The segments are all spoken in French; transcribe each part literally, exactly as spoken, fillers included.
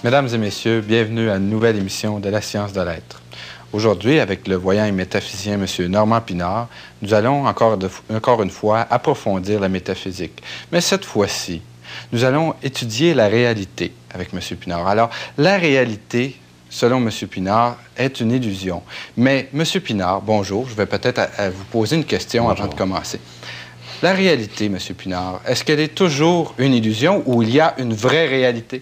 Mesdames et messieurs, bienvenue à une nouvelle émission de la science de l'être. Aujourd'hui, avec le voyant et métaphysicien M. Normand Pinard, nous allons encore, de, encore une fois approfondir la métaphysique. Mais cette fois-ci, nous allons étudier la réalité avec M. Pinard. Alors, la réalité, selon M. Pinard, est une illusion. Mais M. Pinard, bonjour, je vais peut-être à, à vous poser une question bonjour. Avant de commencer. La réalité, M. Pinard, est-ce qu'elle est toujours une illusion ou il y a une vraie réalité?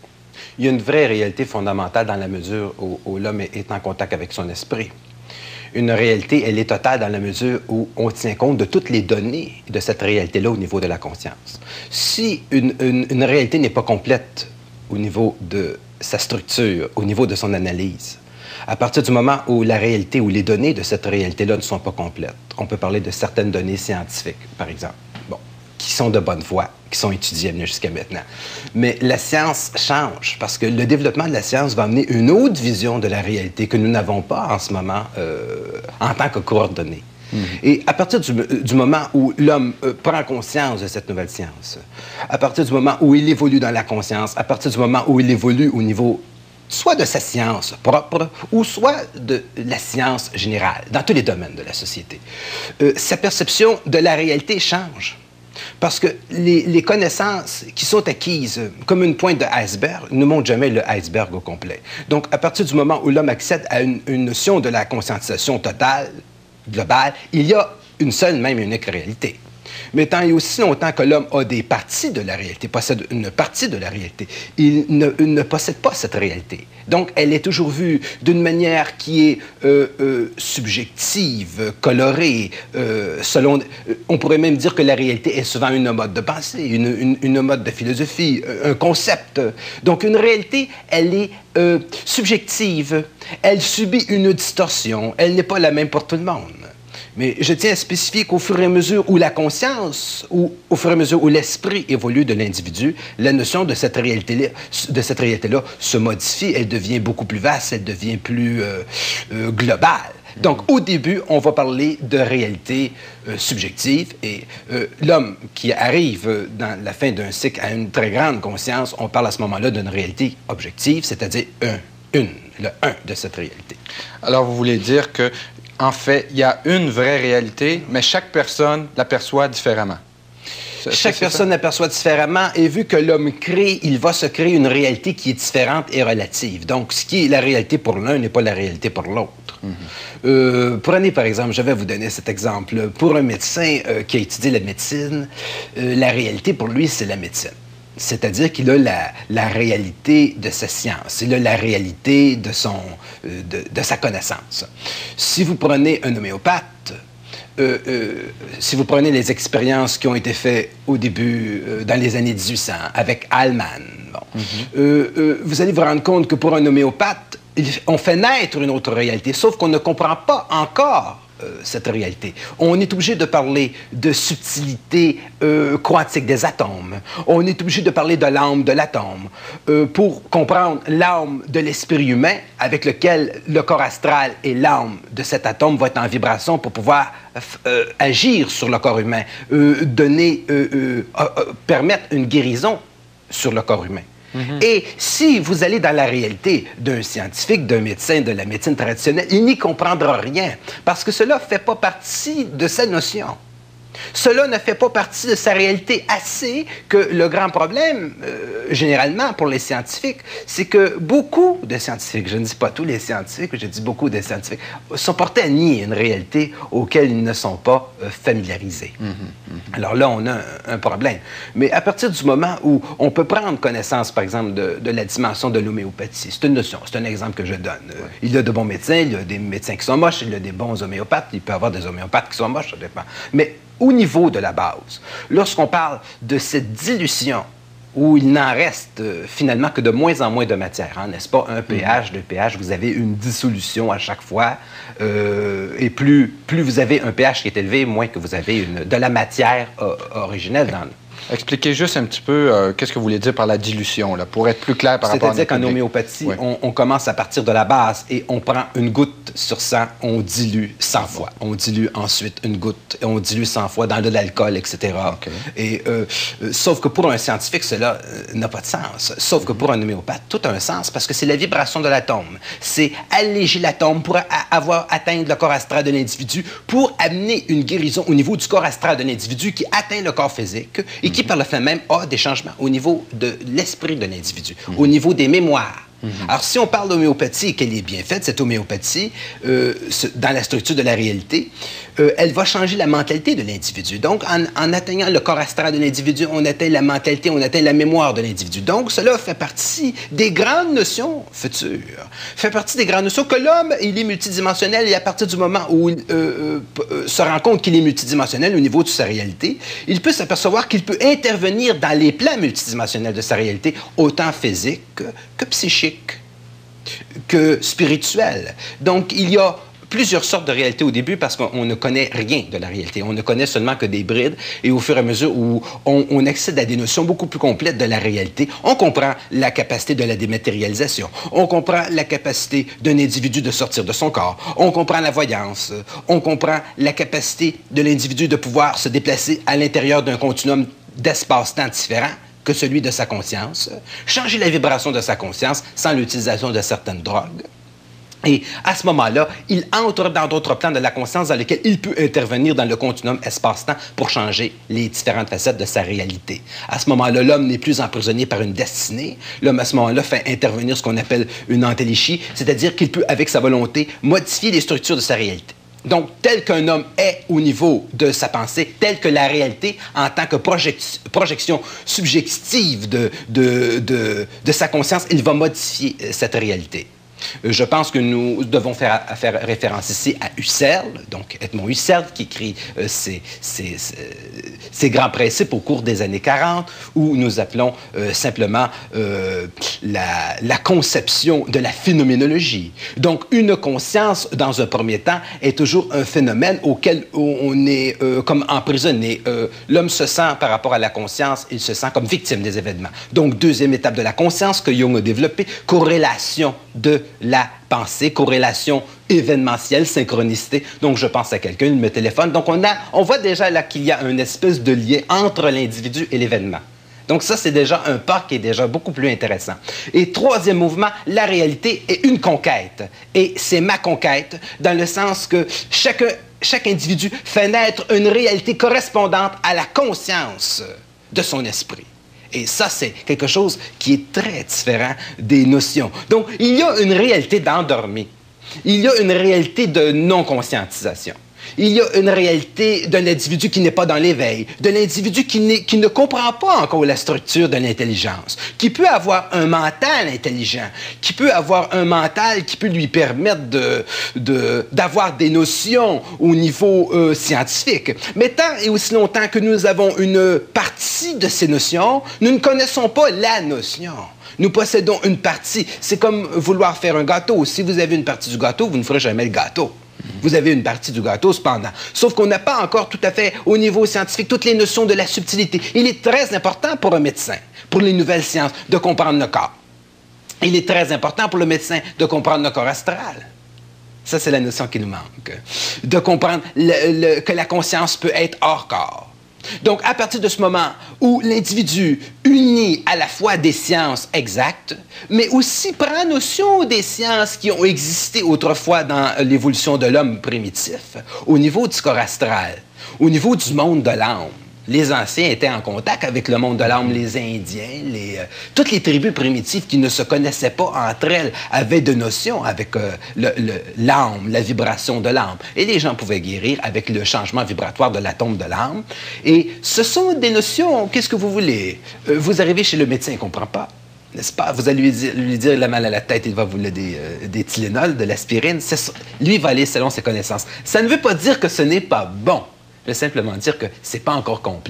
Il y a une vraie réalité fondamentale dans la mesure où, où l'homme est en contact avec son esprit. Une réalité, elle est totale dans la mesure où on tient compte de toutes les données de cette réalité-là au niveau de la conscience. Si une, une, une réalité n'est pas complète au niveau de sa structure, au niveau de son analyse, à partir du moment où la réalité, où les données de cette réalité-là ne sont pas complètes, on peut parler de certaines données scientifiques, par exemple, bon, qui sont de bonne foi, qui sont étudiées jusqu'à maintenant. Mais la science change parce que le développement de la science va amener une autre vision de la réalité que nous n'avons pas en ce moment euh, en tant que coordonnées. Mmh. Et à partir du, du moment où l'homme euh, prend conscience de cette nouvelle science, à partir du moment où il évolue dans la conscience, à partir du moment où il évolue au niveau soit de sa science propre ou soit de la science générale, dans tous les domaines de la société, euh, sa perception de la réalité change. Parce que les, les connaissances qui sont acquises comme une pointe de iceberg ne montrent jamais le iceberg au complet. Donc, à partir du moment où l'homme accède à une, une notion de la conscientisation totale, globale, il y a une seule, même unique réalité. Mais tant et aussi longtemps que l'homme a des parties de la réalité, possède une partie de la réalité, il ne, il ne possède pas cette réalité. Donc, elle est toujours vue d'une manière qui est euh, euh, subjective, colorée, euh, selon... On pourrait même dire que la réalité est souvent une mode de pensée, une, une, une mode de philosophie, un concept. Donc, une réalité, elle est euh, subjective, elle subit une distorsion, elle n'est pas la même pour tout le monde. Mais je tiens à spécifier qu'au fur et à mesure où la conscience, ou au fur et à mesure où l'esprit évolue de l'individu, la notion de cette réalité-là, de cette réalité-là se modifie, elle devient beaucoup plus vaste, elle devient plus euh, euh, globale. Donc, au début, on va parler de réalité euh, subjective et euh, l'homme qui arrive euh, dans la fin d'un cycle à une très grande conscience, on parle à ce moment-là d'une réalité objective, c'est-à-dire un, une, le un de cette réalité. Alors, vous voulez dire que en fait, il y a une vraie réalité, mais chaque personne l'aperçoit différemment. Chaque personne l'aperçoit différemment et vu que l'homme crée, il va se créer une réalité qui est différente et relative. Donc, ce qui est la réalité pour l'un n'est pas la réalité pour l'autre. Mm-hmm. euh, prenez par exemple, je vais vous donner cet exemple. Pour un médecin euh, qui a étudié la médecine, euh, la réalité pour lui, c'est la médecine. C'est-à-dire qu'il a la, la réalité de sa science, il a la réalité de, son, euh, de, de sa connaissance. Si vous prenez un homéopathe, euh, euh, si vous prenez les expériences qui ont été faites au début, euh, dans les années dix-huit cents, avec Hallman, bon, mm-hmm. euh, euh, vous allez vous rendre compte que pour un homéopathe, on fait naître une autre réalité, sauf qu'on ne comprend pas encore Euh, cette réalité. On est obligé de parler de subtilité euh, quantique des atomes. On est obligé de parler de l'âme de l'atome euh, pour comprendre l'âme de l'esprit humain avec lequel le corps astral et l'âme de cet atome vont être en vibration pour pouvoir euh, agir sur le corps humain, euh, donner, euh, euh, euh, permettre une guérison sur le corps humain. Mm-hmm. Et si vous allez dans la réalité d'un scientifique, d'un médecin, de la médecine traditionnelle, il n'y comprendra rien, parce que cela ne fait pas partie de sa notion. Cela ne fait pas partie de sa réalité assez que le grand problème, euh, généralement, pour les scientifiques, c'est que beaucoup de scientifiques, je ne dis pas tous les scientifiques, je dis beaucoup de scientifiques, sont portés à nier une réalité auquel ils ne sont pas euh, familiarisés. Mm-hmm, mm-hmm. Alors là, on a un, un problème. Mais à partir du moment où on peut prendre connaissance, par exemple, de, de la dimension de l'homéopathie, c'est une notion, c'est un exemple que je donne. Ouais. Il y a de bons médecins, il y a des médecins qui sont moches, il y a des bons homéopathes, il peut y avoir des homéopathes qui sont moches, ça dépend. Mais au niveau de la base, lorsqu'on parle de cette dilution où il n'en reste euh, finalement que de moins en moins de matière, hein, n'est-ce pas? Un pH, deux pH, vous avez une dissolution à chaque fois. Euh, et plus, plus vous avez un pH qui est élevé, moins que vous avez une, de la matière euh, originelle dans, Expliquez juste un petit peu euh, qu'est-ce que vous voulez dire par la dilution, là, pour être plus clair par rapport à... C'est-à-dire qu'en homéopathie, oui. on, on commence à partir de la base et on prend une goutte sur cent, on dilue cent fois. On dilue ensuite une goutte, on dilue cent fois dans de l'alcool, et cetera. Okay. Et, euh, euh, sauf que pour un scientifique, cela euh, n'a pas de sens. Sauf que pour un homéopathe, tout a un sens parce que c'est la vibration de l'atome. C'est alléger l'atome pour a avoir atteindre le corps astral de l'individu, pour amener une guérison au niveau du corps astral de l'individu qui atteint le corps physique et qui, par le fait même, a des changements au niveau de l'esprit de l'individu, mm-hmm. au niveau des mémoires. Mm-hmm. Alors, si on parle d'homéopathie et qu'elle est bien faite, cette homéopathie, euh, dans la structure de la réalité, euh, elle va changer la mentalité de l'individu. Donc, en, en atteignant le corps astral de l'individu, on atteint la mentalité, on atteint la mémoire de l'individu. Donc, cela fait partie des grandes notions futures. Fait partie des grandes notions que l'homme, il est multidimensionnel et à partir du moment où il euh, euh, se rend compte qu'il est multidimensionnel au niveau de sa réalité, il peut s'apercevoir qu'il peut intervenir dans les plans multidimensionnels de sa réalité, autant physique que psychique, que spirituel. Donc, il y a plusieurs sortes de réalités au début parce qu'on ne connaît rien de la réalité. On ne connaît seulement que des brides et au fur et à mesure où on, on accède à des notions beaucoup plus complètes de la réalité, on comprend la capacité de la dématérialisation, on comprend la capacité d'un individu de sortir de son corps, on comprend la voyance, on comprend la capacité de l'individu de pouvoir se déplacer à l'intérieur d'un continuum d'espace-temps différent que celui de sa conscience, changer la vibration de sa conscience sans l'utilisation de certaines drogues. Et à ce moment-là, il entre dans d'autres plans de la conscience dans lesquels il peut intervenir dans le continuum espace-temps pour changer les différentes facettes de sa réalité. À ce moment-là, l'homme n'est plus emprisonné par une destinée. L'homme, à ce moment-là, fait intervenir ce qu'on appelle une entéléchie, c'est-à-dire qu'il peut, avec sa volonté, modifier les structures de sa réalité. Donc, tel qu'un homme est au niveau de sa pensée, tel que la réalité, en tant que project projection subjective de, de, de, de sa conscience, il va modifier cette réalité. Je pense que nous devons faire, faire référence ici à Husserl, donc Edmond Husserl, qui écrit euh, ses, ses, ses grands principes au cours des années quarante, où nous appelons euh, simplement euh, la, la conception de la phénoménologie. Donc, une conscience, dans un premier temps, est toujours un phénomène auquel on est euh, comme emprisonné. Euh, L'homme se sent, par rapport à la conscience, il se sent comme victime des événements. Donc, deuxième étape de la conscience que Jung a développée, corrélation de la pensée, corrélation événementielle, synchronicité. Donc, je pense à quelqu'un, il me téléphone. Donc, on, a, on voit déjà là qu'il y a une espèce de lien entre l'individu et l'événement. Donc, ça, c'est déjà un pas qui est déjà beaucoup plus intéressant. Et troisième mouvement, la réalité est une conquête. Et c'est ma conquête, dans le sens que chaque, chaque individu fait naître une réalité correspondante à la conscience de son esprit. Et ça, c'est quelque chose qui est très différent des notions. Donc, il y a une réalité d'endormi. Il y a une réalité de non-conscientisation. Il y a une réalité d'un individu qui n'est pas dans l'éveil, de l'individu qui, qui ne comprend pas encore la structure de l'intelligence, qui peut avoir un mental intelligent, qui peut avoir un mental qui peut lui permettre de, de, d'avoir des notions au niveau euh, scientifique. Mais tant et aussi longtemps que nous avons une partie de ces notions, nous ne connaissons pas la notion. Nous possédons une partie. C'est comme vouloir faire un gâteau. Si vous avez une partie du gâteau, vous ne ferez jamais le gâteau. Vous avez une partie du gâteau, cependant. Sauf qu'on n'a pas encore tout à fait, au niveau scientifique, toutes les notions de la subtilité. Il est très important pour un médecin, pour les nouvelles sciences, de comprendre le corps. Il est très important pour le médecin de comprendre le corps astral. Ça, c'est la notion qui nous manque. De comprendre le, le, que la conscience peut être hors corps. Donc, à partir de ce moment où l'individu unit à la fois des sciences exactes, mais aussi prend notion des sciences qui ont existé autrefois dans l'évolution de l'homme primitif, au niveau du corps astral, au niveau du monde de l'âme. Les anciens étaient en contact avec le monde de l'âme, les Indiens, les, euh, toutes les tribus primitives qui ne se connaissaient pas entre elles avaient de notions avec euh, l'âme, la vibration de l'âme. Et les gens pouvaient guérir avec le changement vibratoire de l'atome de l'âme. Et ce sont des notions, qu'est-ce que vous voulez? Euh, vous arrivez chez le médecin, il ne comprend pas. N'est-ce pas? Vous allez lui dire, lui dire, il a mal à la tête, il va vous le des, euh, des Tylenol, de l'aspirine. Lui, il va aller selon ses connaissances. Ça ne veut pas dire que ce n'est pas bon. Je veux simplement dire que ce n'est pas encore complet.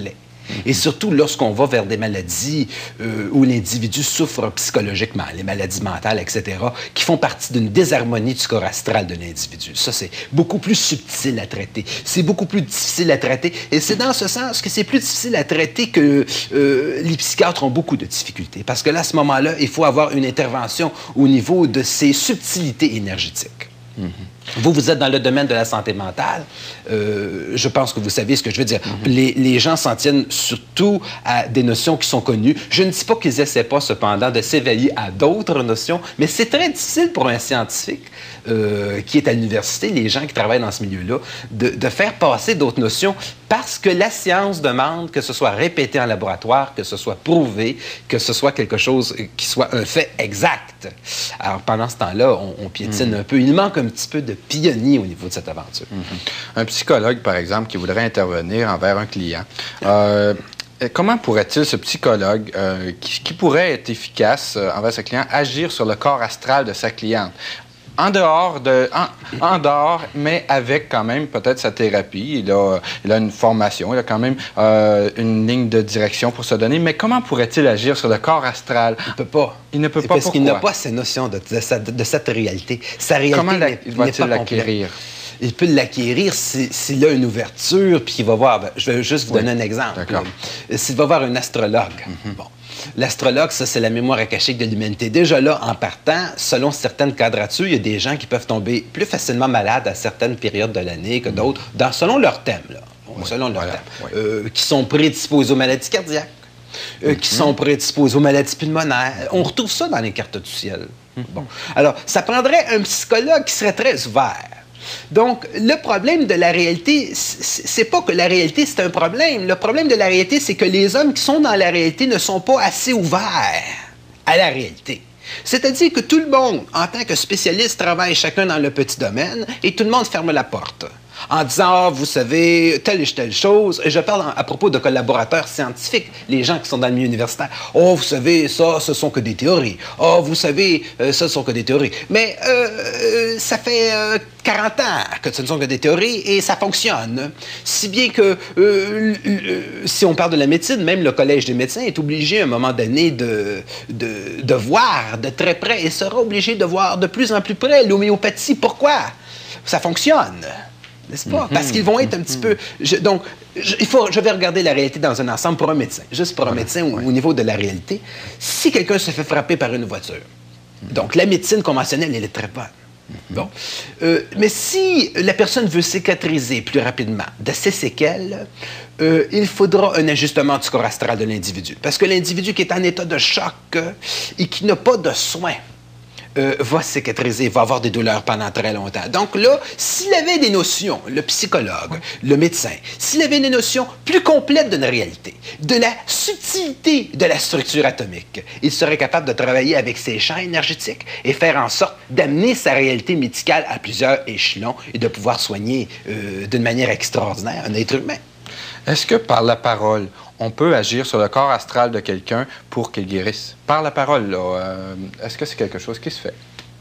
Et surtout lorsqu'on va vers des maladies euh, où l'individu souffre psychologiquement, les maladies mentales, et cetera, qui font partie d'une désharmonie du corps astral de l'individu. Ça, c'est beaucoup plus subtil à traiter. C'est beaucoup plus difficile à traiter. Et c'est dans ce sens que c'est plus difficile à traiter que euh, les psychiatres ont beaucoup de difficultés. Parce que là, à ce moment-là, il faut avoir une intervention au niveau de ces subtilités énergétiques. Mm-hmm. Vous, vous êtes dans le domaine de la santé mentale. Euh, je pense que vous savez ce que je veux dire. Mm-hmm. les, les gens s'en tiennent surtout à des notions qui sont connues. Je ne dis pas qu'ils essaient pas, cependant, de s'éveiller à d'autres notions, mais c'est très difficile pour un scientifique euh, qui est à l'université, les gens qui travaillent dans ce milieu-là, de, de faire passer d'autres notions parce que la science demande que ce soit répété en laboratoire, que ce soit prouvé, que ce soit quelque chose qui soit un fait exact. Alors, pendant ce temps-là, on, on piétine mm-hmm. un peu. Il manque un petit peu de pionnier au niveau de cette aventure. Mm-hmm. Un psychologue, par exemple, qui voudrait intervenir envers un client, euh, comment pourrait-il, ce psychologue, euh, qui, qui pourrait être efficace euh, envers ce client, agir sur le corps astral de sa cliente? En dehors, de, en, en dehors, mais avec quand même peut-être sa thérapie. Il a, il a une formation, il a quand même euh, une ligne de direction pour se donner. Mais comment pourrait-il agir sur le corps astral? Il ne peut pas. Il ne peut pas. Parce pourquoi? qu'il n'a pas ces notions de, de, de, de cette réalité. Sa réalité comment va-t-il l'acquérir? Il peut l'acquérir s'il a une ouverture, puis il va voir... Ben, je vais juste vous oui. donner un exemple. S'il va voir un astrologue. Mm-hmm. Bon. L'astrologue, ça, c'est la mémoire akashique de l'humanité. Déjà là, en partant, selon certaines quadratures, il y a des gens qui peuvent tomber plus facilement malades à certaines périodes de l'année que d'autres, dans, selon leur thème, là. Oui, selon leur voilà, thème. Oui. Euh, qui sont prédisposés aux maladies cardiaques, euh, mm-hmm. qui sont prédisposés aux maladies pulmonaires. On retrouve ça dans les cartes du ciel. Mm-hmm. Bon. Alors, ça prendrait un psychologue qui serait très ouvert. Donc, le problème de la réalité, c'est pas que la réalité, c'est un problème. Le problème de la réalité, c'est que les hommes qui sont dans la réalité ne sont pas assez ouverts à la réalité. C'est-à-dire que tout le monde, en tant que spécialiste, travaille chacun dans le petit domaine et tout le monde ferme la porte en disant « Ah, vous savez, telle et telle chose ». Et je parle à propos de collaborateurs scientifiques, les gens qui sont dans le milieu universitaire. « Oh, vous savez, ça, ce sont que des théories. Oh, vous savez, euh, ça, ce sont que des théories. » Mais euh, ça fait euh, quarante ans que ce ne sont que des théories et ça fonctionne. Si bien que, euh, si on parle de la médecine, même le Collège des médecins est obligé à un moment donné de, de, de voir de très près et sera obligé de voir de plus en plus près l'homéopathie. Pourquoi? Ça fonctionne. N'est-ce pas? Mm-hmm. Parce qu'ils vont être un petit mm-hmm. peu... Je, donc, je, il faut, je vais regarder la réalité dans un ensemble pour un médecin. Juste pour un ouais, médecin ouais. au, au niveau de la réalité. Si quelqu'un se fait frapper par une voiture, mm-hmm. donc la médecine conventionnelle, elle est très bonne. Mm-hmm. Bon. Euh, mais si la personne veut cicatriser plus rapidement de ses séquelles, euh, il faudra un ajustement du corps astral de l'individu. Parce que l'individu qui est en état de choc euh, et qui n'a pas de soins, Euh, va cicatriser, va avoir des douleurs pendant très longtemps. Donc là, s'il avait des notions, le psychologue, le médecin, s'il avait des notions plus complètes d'une réalité, de la subtilité de la structure atomique, il serait capable de travailler avec ses champs énergétiques et faire en sorte d'amener sa réalité médicale à plusieurs échelons et de pouvoir soigner euh, d'une manière extraordinaire un être humain. Est-ce que par la parole, on peut agir sur le corps astral de quelqu'un pour qu'il guérisse? Par la parole, là, euh, est-ce que c'est quelque chose qui se fait?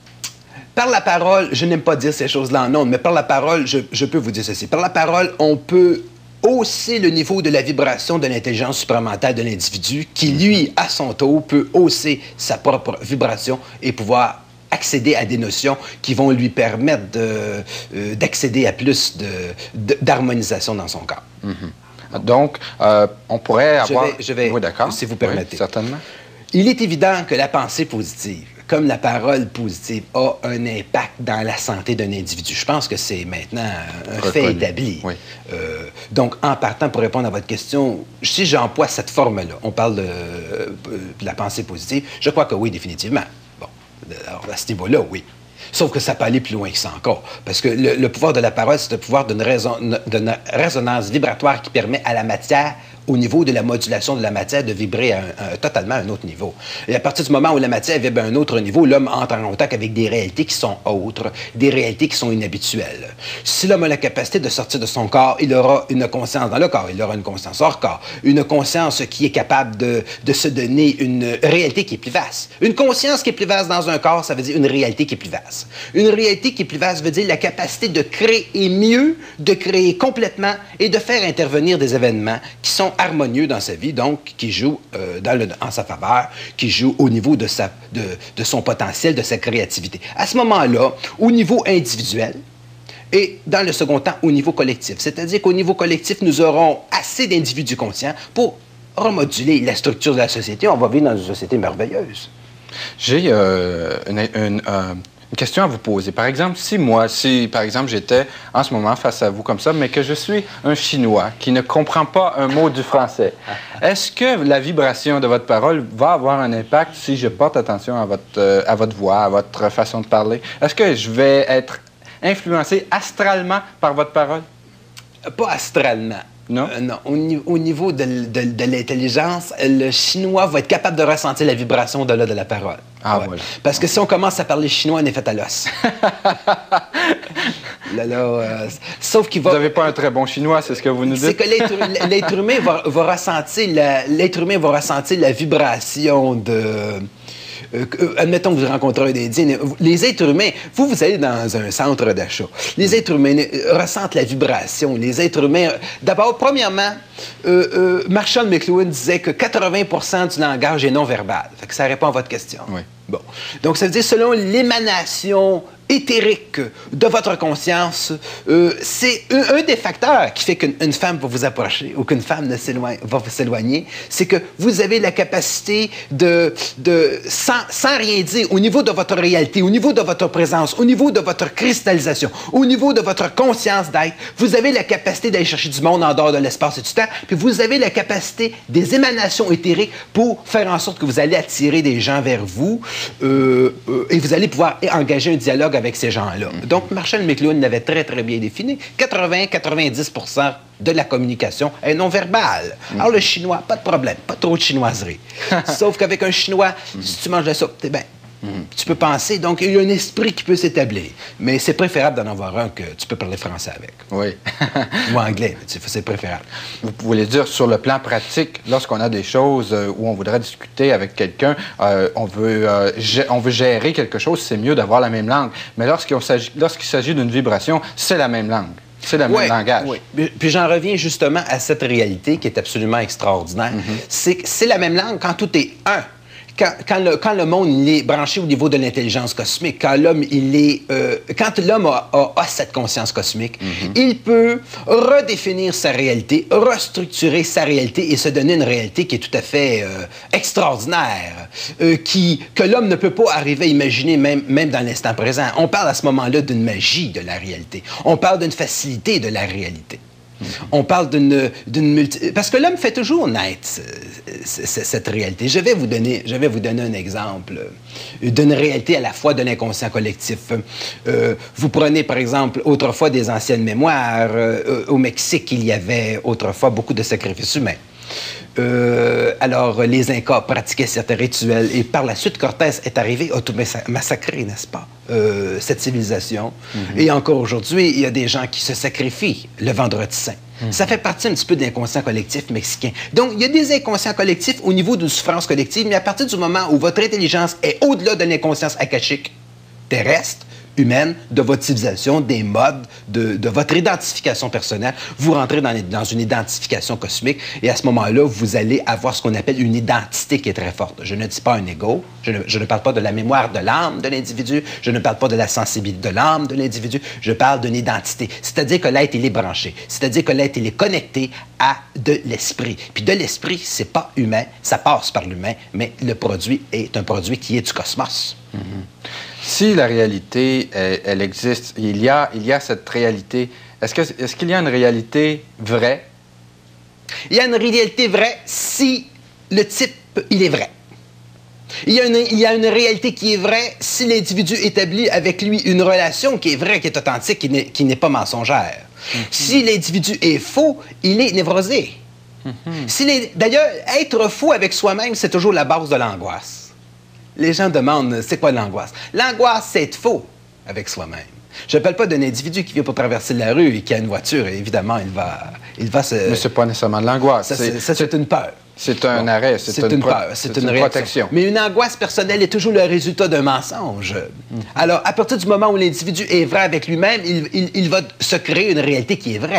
Par la parole, je n'aime pas dire ces choses-là en ondes, mais par la parole, je, je peux vous dire ceci. Par la parole, on peut hausser le niveau de la vibration de l'intelligence supramentale de l'individu qui, lui, à son tour, peut hausser sa propre vibration et pouvoir accéder à des notions qui vont lui permettre de, euh, d'accéder à plus de, de, d'harmonisation dans son corps. Mm-hmm. Donc, euh, on pourrait avoir... Je vais, je vais oui, d'accord. Si vous permettez. Oui, certainement. Il est évident que la pensée positive, comme la parole positive, a un impact dans la santé d'un individu. Je pense que c'est maintenant un Reconnu. fait établi. Oui. Euh, donc, en partant pour répondre à votre question, si j'emploie cette forme-là, on parle de, de la pensée positive, je crois que oui, définitivement. Bon, alors à ce niveau-là, oui. Sauf que ça peut aller plus loin que ça encore. Parce que le, le pouvoir de la parole, c'est le pouvoir d'une raison, d'une résonance vibratoire qui permet à la matière, au niveau de la modulation de la matière, de vibrer à un, un, totalement à un autre niveau. Et à partir du moment où la matière vibre à un autre niveau, l'homme entre en contact avec des réalités qui sont autres, des réalités qui sont inhabituelles. Si l'homme a la capacité de sortir de son corps, il aura une conscience dans le corps, il aura une conscience hors corps, une conscience qui est capable de, de se donner une réalité qui est plus vaste. Une conscience qui est plus vaste dans un corps, ça veut dire une réalité qui est plus vaste. Une réalité qui est plus vaste veut dire la capacité de créer mieux, de créer complètement et de faire intervenir des événements qui sont harmonieux dans sa vie, donc qui joue euh, dans le, en sa faveur, qui joue au niveau de, sa, de, de son potentiel, de sa créativité. À ce moment-là, au niveau individuel, et dans le second temps, au niveau collectif. C'est-à-dire qu'au niveau collectif, nous aurons assez d'individus conscients pour remoduler la structure de la société. On va vivre dans une société merveilleuse. J'ai euh, une, une, euh, une question à vous poser. Par exemple, si moi, si par exemple j'étais en ce moment face à vous comme ça, mais que je suis un Chinois qui ne comprend pas un mot du français, est-ce que la vibration de votre parole va avoir un impact si je porte attention à votre, euh, à votre voix, à votre façon de parler? Est-ce que je vais être influencé astralement par votre parole? Pas astralement. Non? Euh, non. Au, au niveau de, de, de l'intelligence, le chinois va être capable de ressentir la vibration de, là, de la parole. Ah, ouais. voilà. Parce que si on commence à parler chinois, on est fait à l'os. là, là, euh, sauf qu'il va... Vous n'avez pas un très bon chinois, c'est ce que vous nous dites? C'est que l'être, l'être humain va, va ressentir la, l'être humain va ressentir la vibration de... Euh, admettons que vous rencontrez un Indien, les êtres humains, vous, vous allez dans un centre d'achat. Les êtres humains ressentent la vibration. Les êtres humains... D'abord, premièrement, euh, euh, Marshall McLuhan disait que quatre-vingts pour cent du langage est non-verbal. Fait que ça répond à votre question. Oui. Bon. Donc, ça veut dire, selon l'émanation éthérique de votre conscience, euh, c'est un, un des facteurs qui fait qu'une femme va vous approcher ou qu'une femme ne s'éloigne, va s'éloigner, c'est que vous avez la capacité de, de sans, sans rien dire, au niveau de votre réalité, au niveau de votre présence, au niveau de votre cristallisation, au niveau de votre conscience d'être, vous avez la capacité d'aller chercher du monde en dehors de l'espace et du temps, puis vous avez la capacité des émanations éthériques pour faire en sorte que vous allez attirer des gens vers vous euh, euh, et vous allez pouvoir engager un dialogue avec ces gens-là. Mm-hmm. Donc, Marshall McLuhan l'avait très, très bien défini. quatre-vingts à quatre-vingt-dix pour cent de la communication est non-verbale. Mm-hmm. Alors, le chinois, pas de problème, pas trop de chinoiserie. Sauf qu'avec un chinois, mm-hmm. si tu manges de la soupe, t'es bien. Mm-hmm. Tu peux penser, donc il y a un esprit qui peut s'établir. Mais c'est préférable d'en avoir un que tu peux parler français avec. Oui. Ou anglais, c'est préférable. Vous pouvez dire, sur le plan pratique, lorsqu'on a des choses où on voudrait discuter avec quelqu'un, euh, on, veut, euh, on veut gérer quelque chose, c'est mieux d'avoir la même langue. Mais lorsqu'il s'agit, lorsqu'il s'agit d'une vibration, c'est la même langue. C'est le oui, même langage. Oui. Puis j'en reviens justement à cette réalité qui est absolument extraordinaire. Mm-hmm. C'est c'est la même langue quand tout est un. Quand, quand, le, quand le monde il est branché au niveau de l'intelligence cosmique, quand l'homme il est, euh, quand l'homme a, a, a cette conscience cosmique, mm-hmm. il peut redéfinir sa réalité, restructurer sa réalité et se donner une réalité qui est tout à fait euh, extraordinaire, euh, qui que l'homme ne peut pas arriver à imaginer même, même dans l'instant présent. On parle à ce moment-là d'une magie de la réalité. On parle d'une facilité de la réalité. On parle d'une multi... Parce que l'homme fait toujours naître cette réalité. Je vais vous donner, je vais vous donner un exemple d'une réalité à la fois de l'inconscient collectif. Euh, vous prenez, par exemple, autrefois des anciennes mémoires. Euh, au Mexique, il y avait autrefois beaucoup de sacrifices humains. Euh, alors, les Incas pratiquaient certains rituels et par la suite, Cortés est arrivé à tout massacrer, n'est-ce pas, euh, cette civilisation. Mm-hmm. Et encore aujourd'hui, il y a des gens qui se sacrifient le Vendredi saint. Mm-hmm. Ça fait partie un petit peu de l'inconscient collectif mexicain. Donc, il y a des inconscients collectifs au niveau d'une souffrance collective, mais à partir du moment où votre intelligence est au-delà de l'inconscience akashique terrestre, humaine, de votre civilisation, des modes, de, de votre identification personnelle. Vous rentrez dans, les, dans une identification cosmique et à ce moment-là, vous allez avoir ce qu'on appelle une identité qui est très forte. Je ne dis pas un ego, je ne, je ne parle pas de la mémoire de l'âme de l'individu, je ne parle pas de la sensibilité de l'âme de l'individu, je parle d'une identité. C'est-à-dire que l'être, il est branché. C'est-à-dire que l'être, il est connecté à de l'esprit. Puis de l'esprit, c'est pas humain, ça passe par l'humain, mais le produit est un produit qui est du cosmos. Mm-hmm. Si la réalité, elle, elle existe, il y a, il y a cette réalité, est-ce que, est-ce qu'il y a une réalité vraie? Il y a une réalité vraie si le type, il est vrai. Il y a une, il y a une réalité qui est vraie si l'individu établit avec lui une relation qui est vraie, qui est authentique, qui n'est, qui n'est pas mensongère. Mm-hmm. Si l'individu est faux, il est névrosé. Mm-hmm. Si les, d'ailleurs, être faux avec soi-même, c'est toujours la base de l'angoisse. Les gens demandent, c'est quoi l'angoisse? L'angoisse, c'est être faux avec soi-même. Je ne parle pas d'un individu qui vient pour traverser la rue et qui a une voiture, et évidemment, il va, il va se... Mais ce n'est pas nécessairement de l'angoisse. Ça, c'est, ça, c'est une peur. C'est un bon, arrêt, c'est, c'est une, pro... peur, c'est, c'est une, une protection. Mais une angoisse personnelle est toujours le résultat d'un mensonge. Mm-hmm. Alors, à partir du moment où l'individu est vrai avec lui-même, il, il, il va se créer une réalité qui est vraie.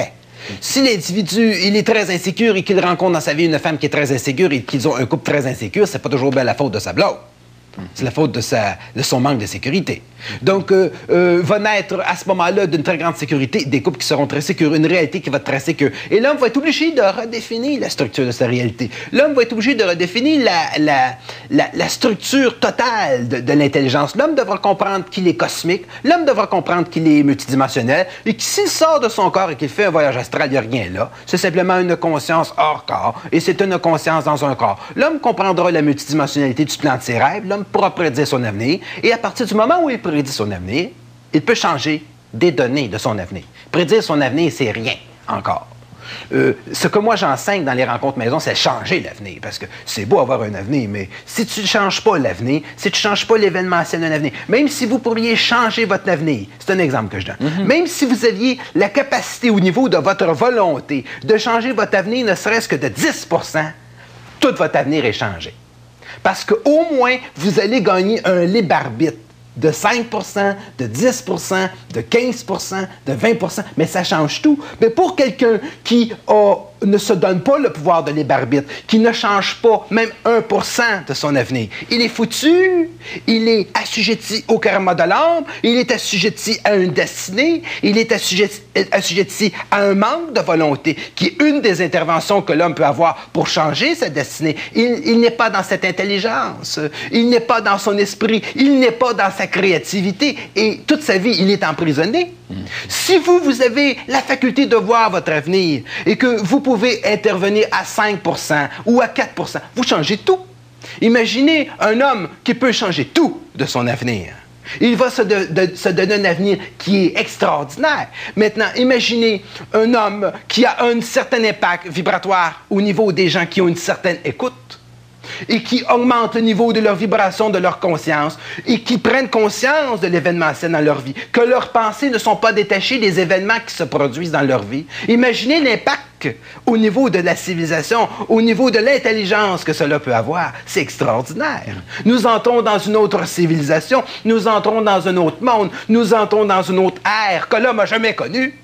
Si l'individu, il est très insécure et qu'il rencontre dans sa vie une femme qui est très insécure et qu'ils ont un couple très insécure, c'est pas toujours bien la faute de sa blonde. C'est la faute de, sa, de son manque de sécurité. Donc, euh, euh, va naître à ce moment-là d'une très grande sécurité des couples qui seront très sécures, une réalité qui va être très sécure. Et l'homme va être obligé de redéfinir la structure de sa réalité. L'homme va être obligé de redéfinir la, la, la, la structure totale de, de l'intelligence. L'homme devra comprendre qu'il est cosmique, l'homme devra comprendre qu'il est multidimensionnel et que s'il sort de son corps et qu'il fait un voyage astral, il n'y a rien là. C'est simplement une conscience hors corps et c'est une conscience dans un corps. L'homme comprendra la multidimensionnalité du plan de ses rêves, l'homme pourra prédire son avenir, et à partir du moment où il prédit son avenir, il peut changer des données de son avenir. Prédire son avenir, c'est rien encore. Euh, ce que moi j'enseigne dans les rencontres maison, c'est changer l'avenir, parce que c'est beau avoir un avenir, mais si tu ne changes pas l'avenir, si tu ne changes pas l'événementiel d'un avenir, même si vous pourriez changer votre avenir, c'est un exemple que je donne, mm-hmm. même si vous aviez la capacité au niveau de votre volonté de changer votre avenir ne serait-ce que de dix pour cent, tout votre avenir est changé. Parce qu'au moins, vous allez gagner un libre arbitre de cinq pour cent, de dix pour cent, de quinze pour cent, de vingt pour cent, mais ça change tout. Mais pour quelqu'un qui a, ne se donne pas le pouvoir de libre arbitre, qui ne change pas même un pour cent de son avenir, il est foutu, il est assujetti au karma de l'âme, il est assujetti à une destinée, il est assujetti, assujetti à un manque de volonté, qui est une des interventions que l'homme peut avoir pour changer sa destinée. Il, il n'est pas dans cette intelligence, il n'est pas dans son esprit, il n'est pas dans sa créativité, et toute sa vie, il est emprisonné. Mmh. Si vous, vous avez la faculté de voir votre avenir et que vous pouvez intervenir à cinq pour cent ou à quatre pour cent, vous changez tout. Imaginez un homme qui peut changer tout de son avenir. Il va se, de, de, se donner un avenir qui est extraordinaire. Maintenant, imaginez un homme qui a un certain impact vibratoire au niveau des gens qui ont une certaine écoute et qui augmentent le niveau de leur vibration, de leur conscience, et qui prennent conscience de l'événementiel dans leur vie, que leurs pensées ne sont pas détachées des événements qui se produisent dans leur vie. Imaginez l'impact au niveau de la civilisation, au niveau de l'intelligence que cela peut avoir. C'est extraordinaire. Nous entrons dans une autre civilisation, nous entrons dans un autre monde, nous entrons dans une autre ère que l'homme n'a jamais connue,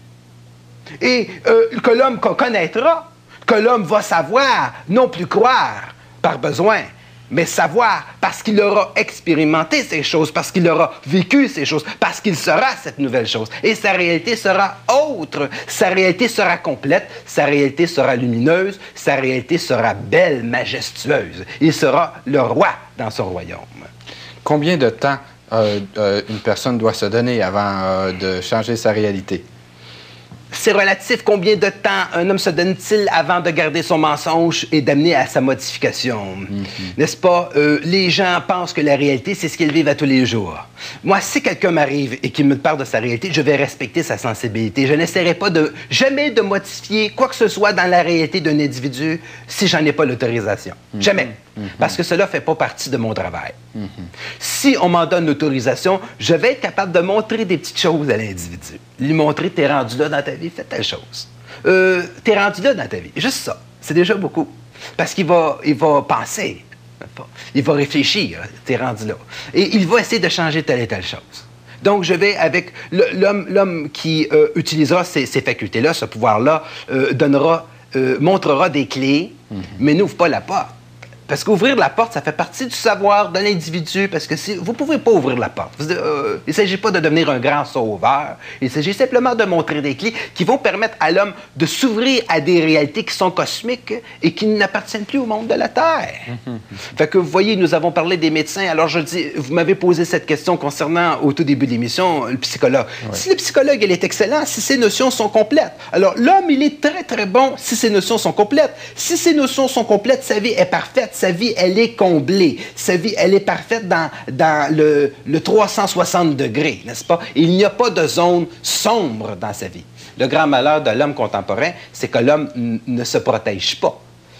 et euh, que l'homme connaîtra, que l'homme va savoir, non plus croire, par besoin, mais savoir parce qu'il aura expérimenté ces choses, parce qu'il aura vécu ces choses, parce qu'il sera cette nouvelle chose. Et sa réalité sera autre, sa réalité sera complète, sa réalité sera lumineuse, sa réalité sera belle, majestueuse. Il sera le roi dans son royaume. Combien de temps euh, euh, une personne doit se donner avant euh, de changer sa réalité? C'est relatif. Combien de temps un homme se donne-t-il avant de garder son mensonge et d'amener à sa modification? Mm-hmm. N'est-ce pas? Euh, les gens pensent que la réalité, c'est ce qu'ils vivent à tous les jours. Moi, si quelqu'un m'arrive et qu'il me parle de sa réalité, je vais respecter sa sensibilité. Je n'essaierai pas de jamais de modifier quoi que ce soit dans la réalité d'un individu si j'en ai pas l'autorisation. Mm-hmm. Jamais. Mm-hmm. Parce que cela ne fait pas partie de mon travail. Mm-hmm. Si on m'en donne l'autorisation, je vais être capable de montrer des petites choses à l'individu. Lui montrer, t'es rendu là dans ta vie, fais telle chose. Euh, t'es rendu là dans ta vie. Juste ça. C'est déjà beaucoup. Parce qu'il va, il va penser. Il va réfléchir. T'es rendu là. Et il va essayer de changer telle et telle chose. Donc, je vais avec l'homme, l'homme qui euh, utilisera ces, ces facultés-là, ce pouvoir-là, euh, donnera, euh, montrera des clés, mm-hmm. mais n'ouvre pas la porte. Parce qu'ouvrir la porte, ça fait partie du savoir de l'individu, parce que si, vous ne pouvez pas ouvrir la porte. Vous, euh, il ne s'agit pas de devenir un grand sauveur. Il s'agit simplement de montrer des clés qui vont permettre à l'homme de s'ouvrir à des réalités qui sont cosmiques et qui n'appartiennent plus au monde de la Terre. Mm-hmm. Fait que vous voyez, nous avons parlé des médecins. Alors je dis, vous m'avez posé cette question concernant, au tout début de l'émission, le psychologue. Ouais. Si le psychologue, il est excellent, si ses notions sont complètes. Alors l'homme, il est très, très bon si ses notions sont complètes. Si ses notions sont complètes, sa vie est parfaite. Sa vie, elle est comblée. Sa vie, elle est parfaite dans, dans le, le trois cent soixante degrés, n'est-ce pas? Il n'y a pas de zone sombre dans sa vie. Le grand malheur de l'homme contemporain, c'est que l'homme n- ne se protège pas.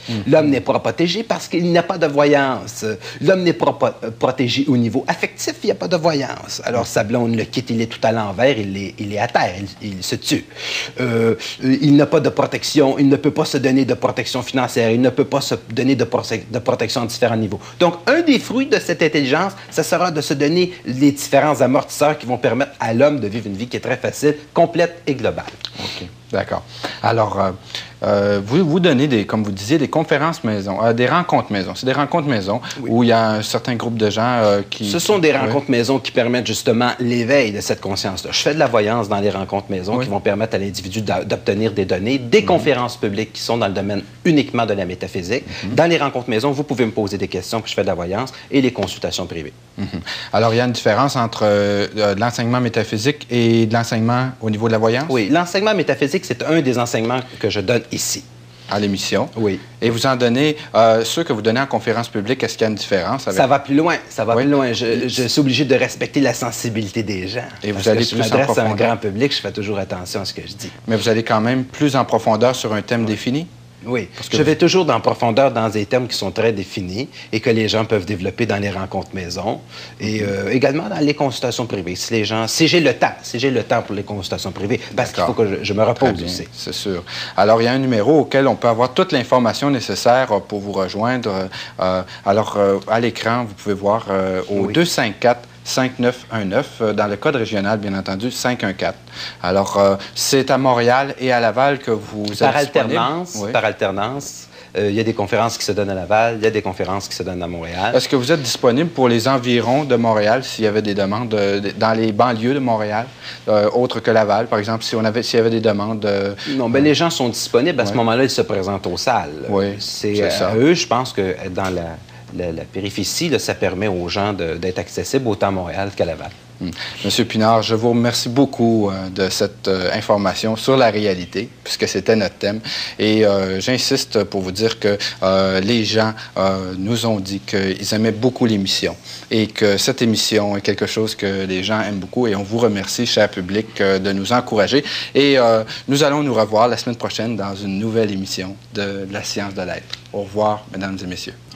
Mm-hmm. L'homme n'est pas protégé parce qu'il n'a pas de voyance. L'homme n'est pas protégé au niveau affectif, il n'y a pas de voyance. Alors, sa blonde le quitte, il est tout à l'envers, il est, il est à terre, il, il se tue. Euh, il n'a pas de protection, il ne peut pas se donner de protection financière, il ne peut pas se donner de, prote de protection à différents niveaux. Donc, un des fruits de cette intelligence, ça sera de se donner les différents amortisseurs qui vont permettre à l'homme de vivre une vie qui est très facile, complète et globale. OK. D'accord. Alors, euh, euh, vous, vous donnez, des, comme vous disiez, des conférences maison, euh, des rencontres maison. C'est des rencontres maison oui. où il y a un certain groupe de gens euh, qui... Ce sont des rencontres oui. maison qui permettent justement l'éveil de cette conscience-là. Je fais de la voyance dans les rencontres maison oui. qui vont permettre à l'individu d'obtenir des données, des mm-hmm. conférences publiques qui sont dans le domaine uniquement de la métaphysique. Mm-hmm. Dans les rencontres maison, vous pouvez me poser des questions, puis je fais de la voyance, et les consultations privées. Mm-hmm. Alors, il y a une différence entre euh, l'enseignement métaphysique et de l'enseignement au niveau de la voyance? Oui, l'enseignement métaphysique, c'est un des enseignements que je donne ici. À l'émission? Oui. Et vous en donnez, euh, ceux que vous donnez en conférence publique, est-ce qu'il y a une différence? Avec... Ça va plus loin, ça va oui. plus loin. Je, je suis obligé de respecter la sensibilité des gens. Et vous allez plus en profondeur? Je m'adresse à un grand public, je fais toujours attention à ce que je dis. Mais vous allez quand même plus en profondeur sur un thème oui. défini? Oui, je vais toujours en profondeur dans des termes qui sont très définis et que les gens peuvent développer dans les rencontres maison et mm-hmm. euh, également dans les consultations privées. Si les gens, si j'ai le temps, si j'ai le temps pour les consultations privées, parce qu'il faut que je, je me repose aussi. C'est sûr. Alors, il y a un numéro auquel on peut avoir toute l'information nécessaire pour vous rejoindre. Euh, alors, euh, à l'écran, vous pouvez voir euh, au oui. deux cinq quatre cinq neuf un neuf, dans le code régional, bien entendu, cinq un quatre. Alors, euh, c'est à Montréal et à Laval que vous êtes par alternance, oui. Par alternance. Euh, il y a des conférences qui se donnent à Laval, il y a des conférences qui se donnent à Montréal. Est-ce que vous êtes disponible pour les environs de Montréal, s'il y avait des demandes, de, de, dans les banlieues de Montréal, euh, autres que Laval, par exemple, si on avait, s'il y avait des demandes? Euh, non, bien, euh, les gens sont disponibles. À oui. ce moment-là, ils se présentent aux salles. Oui, c'est ça. À eux, je pense que dans la... La, la périphérie, là, ça permet aux gens d'être accessibles autant à Montréal qu'à Laval. Hum. Monsieur Pinard, je vous remercie beaucoup euh, de cette euh, information sur la réalité, puisque c'était notre thème. Et euh, j'insiste pour vous dire que euh, les gens euh, nous ont dit qu'ils aimaient beaucoup l'émission et que cette émission est quelque chose que les gens aiment beaucoup. Et on vous remercie, cher public, euh, de nous encourager. Et euh, nous allons nous revoir la semaine prochaine dans une nouvelle émission de La Science de l'Être. Au revoir, mesdames et messieurs.